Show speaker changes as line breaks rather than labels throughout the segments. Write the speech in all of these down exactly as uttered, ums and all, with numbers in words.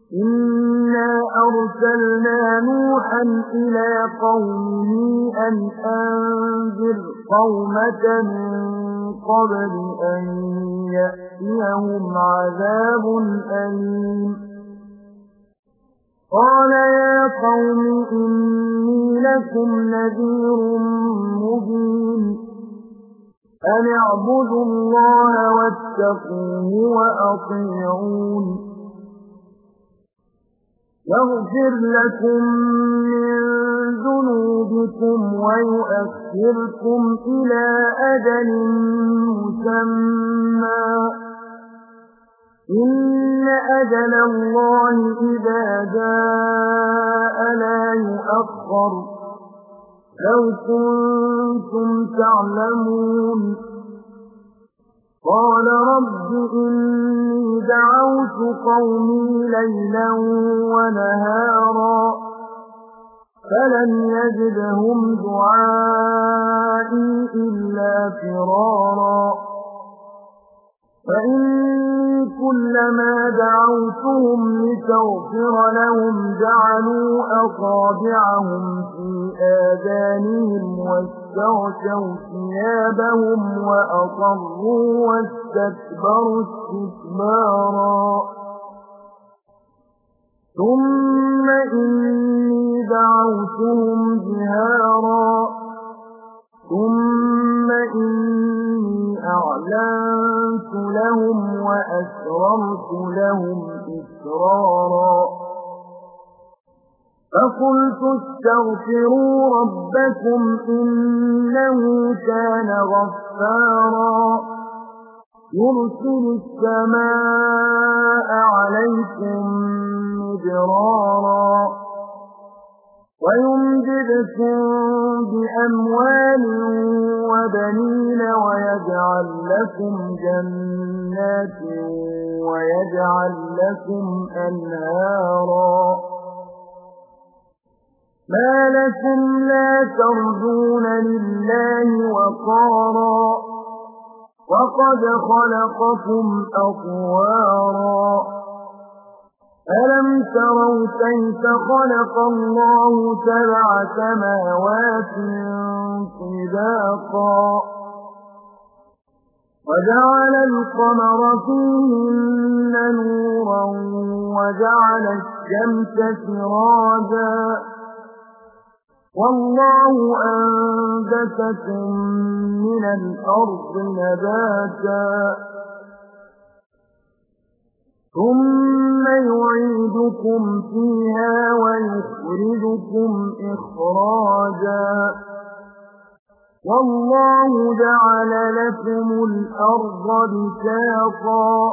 إنا أرسلنا نوحا إلى قومه أن أنذر قومك من قبل أن يأتيهم عذاب أليم قال يا قوم إني لكم نذير مبين أن اعبدوا الله واتقوه وأطيعون يغفر لكم من ذنوبكم ويؤخركم إلى أجل مسمى إن أجل الله إذا جاء لا يؤخر لو كنتم تعلمون قال رب إني دعوت قومي ليلا ونهارا فلم يزدهم دعائي إلا فرارا فإني كلما دعوتهم لتغفر لهم جعلوا أصابعهم في آذانهم واستغشوا ثيابهم وأصروا واستكبروا استكبارا ثم إني دعوتهم جهارا ثم إني أعلنت لهم وأسررت لهم إسرارا فقلت استغفروا ربكم إنه كان غفارا يرسل السماء عليكم مدرارا ويمددكم بأموال وبنين ويجعل لكم جنات ويجعل لكم أنهارا ما لكم لا ترجون لله وقارا وقد خلقكم أطوارا ألم تروا كيف خلق الله سبع سماوات طباقا وجعل القمر فيهن نورا وجعل الشمس سراجا والله أنبتكم من الأرض نباتا ثم يعيدكم فيها ويخرجكم إخراجا والله جعل لكم الأرض بساطا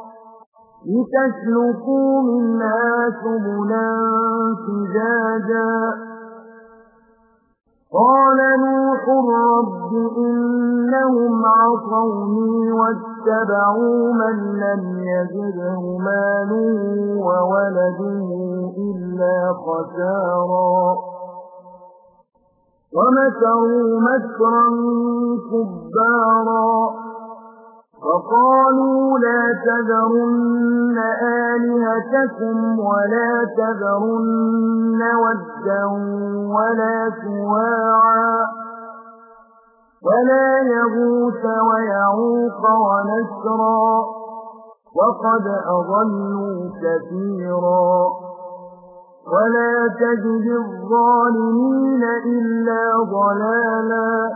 لتسلكوا منها سبلا فجاجا قال نوح رب إنهم عصوني واتبعوا من لم يزده ماله وولده إلا خسارا ومكروا مكرا كبارا وقالوا لا تذرن آلهتكم ولا تذرن ودا ولا سواعا ولا يغوث ويعوق ونسرا وقد أضلوا كثيرا ولا تجد الظالمين إلا ضلالا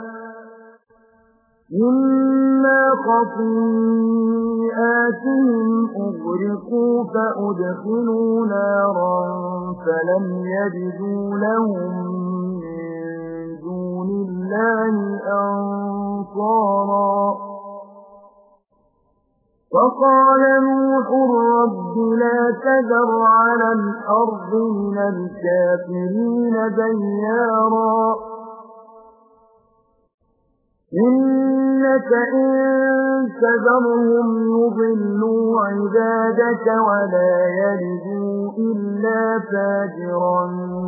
مما خطيئاتهم أغرقوا فأدخلوا نارا فلم يجدوا لهم من دون الله أنصارا وقال نوح رب لا تذر على الأرض من الكافرين ديارا إنك إن تذرهم يضلوا عبادك ولا يلدوا إلا فاجرا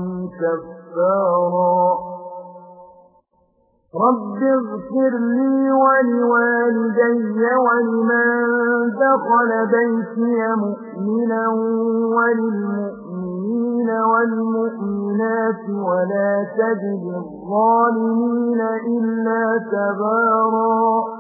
كفارا رب اغفر لي ولوالدي ولمن دخل بيتي مؤمنا للمؤمنين والمؤمنات ولا تجد الظالمين إلا تباراً